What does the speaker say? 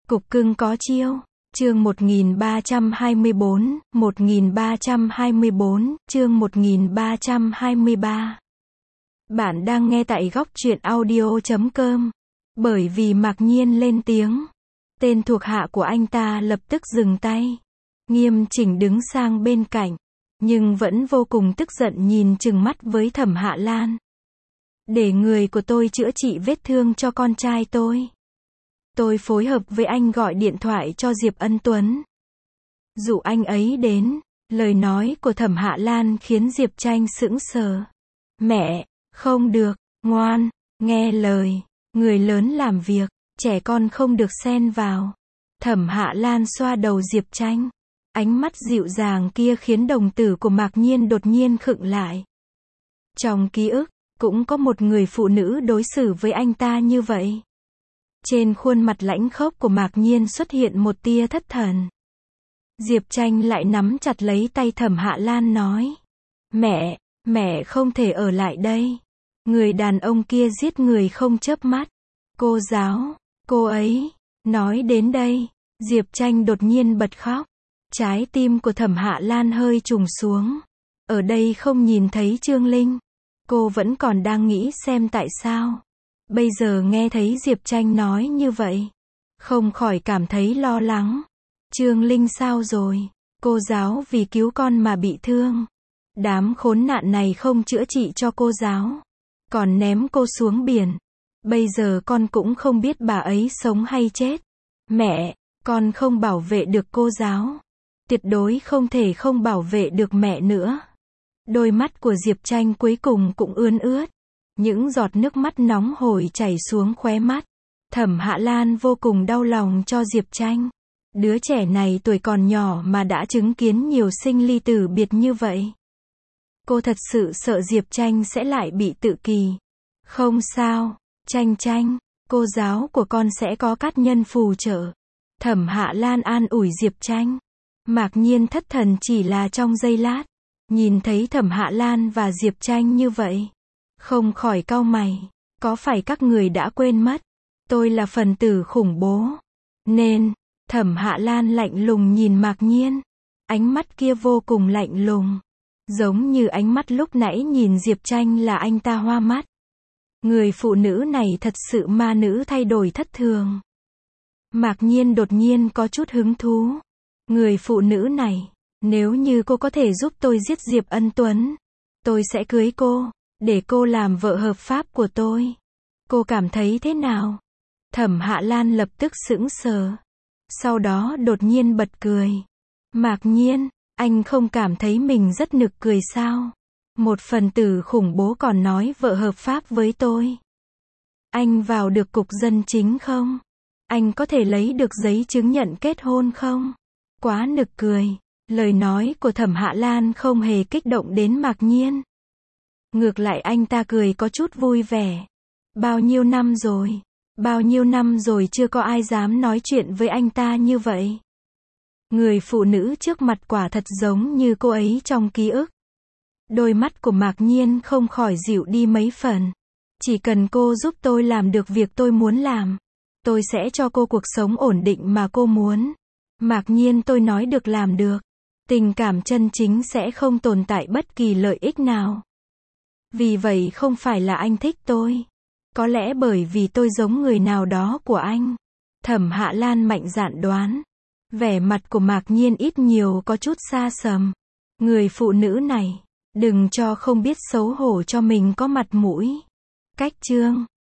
Cục cưng có chiêu. Chương 1324, chương 1323. Bạn đang nghe tại góc truyện audio.com. Bởi vì Mạc Nhiên lên tiếng, tên thuộc hạ của anh ta lập tức dừng tay, nghiêm chỉnh đứng sang bên cạnh, nhưng vẫn vô cùng tức giận nhìn chừng mắt với Thẩm Hạ Lan. Để người của tôi chữa trị vết thương cho con trai tôi. Tôi phối hợp với anh gọi điện thoại cho Diệp Ân Tuấn, dụ anh ấy đến. Lời nói của Thẩm Hạ Lan khiến Diệp Tranh sững sờ. Mẹ, không được, ngoan, nghe lời, người lớn làm việc, trẻ con không được xen vào. Thẩm Hạ Lan xoa đầu Diệp Tranh, ánh mắt dịu dàng kia khiến đồng tử của Mạc Nhiên đột nhiên khựng lại. Trong ký ức, cũng có một người phụ nữ đối xử với anh ta như vậy. Trên khuôn mặt lãnh khốc của Mạc Nhiên xuất hiện một tia thất thần. Diệp Tranh lại nắm chặt lấy tay Thẩm Hạ Lan nói. Mẹ không thể ở lại đây. Người đàn ông kia giết người không chớp mắt. Cô giáo, cô ấy. Nói đến đây, Diệp Tranh đột nhiên bật khóc. Trái tim của Thẩm Hạ Lan hơi trùng xuống. Ở đây không nhìn thấy Trương Linh. Cô vẫn còn đang nghĩ xem tại sao. Bây giờ nghe thấy Diệp Tranh nói như vậy, không khỏi cảm thấy lo lắng. Trương Linh sao rồi? Cô giáo vì cứu con mà bị thương. Đám khốn nạn này không chữa trị cho cô giáo, còn ném cô xuống biển. Bây giờ con cũng không biết bà ấy sống hay chết. Mẹ, con không bảo vệ được cô giáo. Tuyệt đối không thể không bảo vệ được mẹ nữa. Đôi mắt của Diệp Tranh cuối cùng cũng ươn ướt. Những giọt nước mắt nóng hổi chảy xuống khóe mắt. Thẩm Hạ Lan vô cùng đau lòng cho Diệp Tranh. Đứa trẻ này tuổi còn nhỏ mà đã chứng kiến nhiều sinh ly tử biệt như vậy. Cô thật sự sợ Diệp Tranh sẽ lại bị tự kỷ. Không sao, Tranh, cô giáo của con sẽ có cát nhân phù trợ. Thẩm Hạ Lan an ủi Diệp Tranh. Mạc Nhiên thất thần chỉ là trong giây lát. Nhìn thấy Thẩm Hạ Lan và Diệp Tranh như vậy, không khỏi cau mày. Có phải các người đã quên mất, tôi là phần tử khủng bố nên. Thẩm Hạ Lan lạnh lùng nhìn Mạc Nhiên. Ánh mắt kia vô cùng lạnh lùng, giống như ánh mắt lúc nãy nhìn Diệp Tranh là anh ta hoa mắt. Người phụ nữ này thật sự ma nữ thay đổi thất thường. Mạc Nhiên đột nhiên có chút hứng thú. Người phụ nữ này, nếu như cô có thể giúp tôi giết Diệp Ân Tuấn, tôi sẽ cưới cô, để cô làm vợ hợp pháp của tôi. Cô cảm thấy thế nào? Thẩm Hạ Lan lập tức sững sờ. Sau đó đột nhiên bật cười. Mạc Nhiên, anh không cảm thấy mình rất nực cười sao? Một phần tử khủng bố còn nói vợ hợp pháp với tôi. Anh vào được cục dân chính không? Anh có thể lấy được giấy chứng nhận kết hôn không? Quá nực cười. Lời nói của Thẩm Hạ Lan không hề kích động đến Mạc Nhiên. Ngược lại anh ta cười có chút vui vẻ. Bao nhiêu năm rồi chưa có ai dám nói chuyện với anh ta như vậy. Người phụ nữ trước mặt quả thật giống như cô ấy trong ký ức. Đôi mắt của Mạc Nhiên không khỏi dịu đi mấy phần. Chỉ cần cô giúp tôi làm được việc tôi muốn làm, tôi sẽ cho cô cuộc sống ổn định mà cô muốn. Mạc Nhiên, tôi nói được làm được. Tình cảm chân chính sẽ không tồn tại bất kỳ lợi ích nào. Vì vậy không phải là anh thích tôi. Có lẽ bởi vì tôi giống người nào đó của anh. Thẩm Hạ Lan mạnh dạn đoán. Vẻ mặt của Mạc Nhiên ít nhiều có chút xa sầm. Người phụ nữ này, đừng cho không biết xấu hổ cho mình có mặt mũi. Cách chương